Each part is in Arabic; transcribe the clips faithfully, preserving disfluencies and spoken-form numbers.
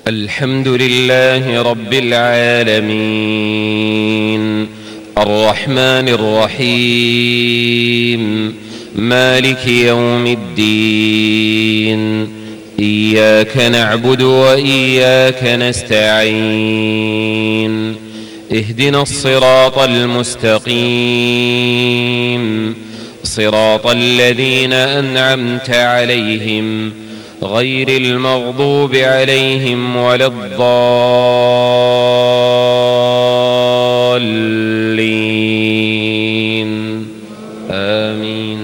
الحمد لله رب العالمين الرحمن الرحيم مالك يوم الدين إياك نعبد وإياك نستعين اهدنا الصراط المستقيم صراط الذين أنعمت عليهم غير المغضوب عليهم ولا الضالين آمين.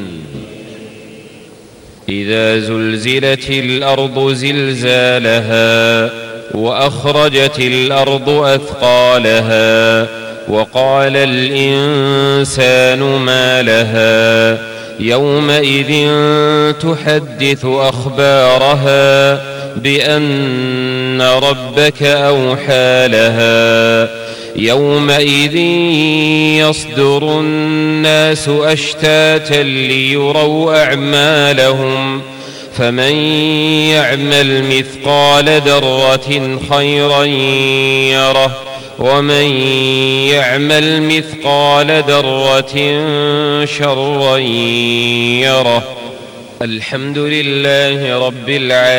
إذا زلزلت الأرض زلزالها وأخرجت الأرض أثقالها وقال الإنسان ما لها يومئذ تحدث أخبارها بأن ربك أوحى لها يومئذ يصدر الناس أشتاتا ليروا أعمالهم فمن يعمل مثقال ذرة خيرا يره ومن يعمل مثقال ذرة شرا يره. الحمد لله رب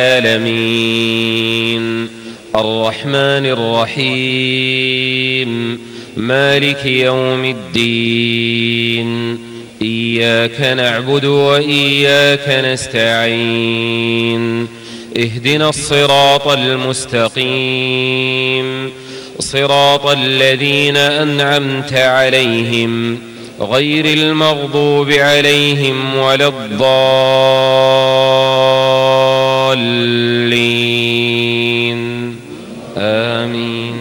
العالمين الرحمن الرحيم مالك يوم الدين إياك نعبد وإياك نستعين اهدنا الصراط المستقيم صراط الذين أنعمت عليهم غير المغضوب عليهم ولا الضالين آمين.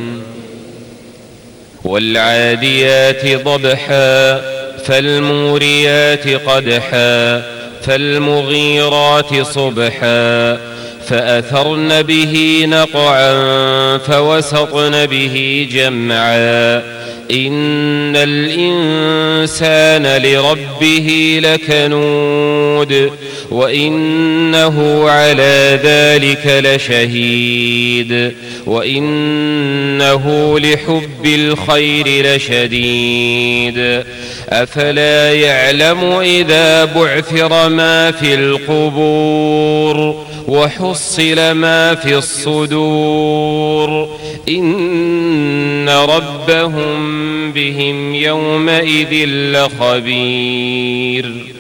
والعاديات ضبحا فالموريات قدحا فالمغيرات صبحا فأثرن به نقعا فوسطن به جمعا إن الإنسان لربه لكنود وإنه على ذلك لشهيد وإنه لحب الخير لشديد. أفلا يعلم إذا بعثر ما في القبور وحصل ما في الصدور إن ربهم بهم يومئذ لخبير.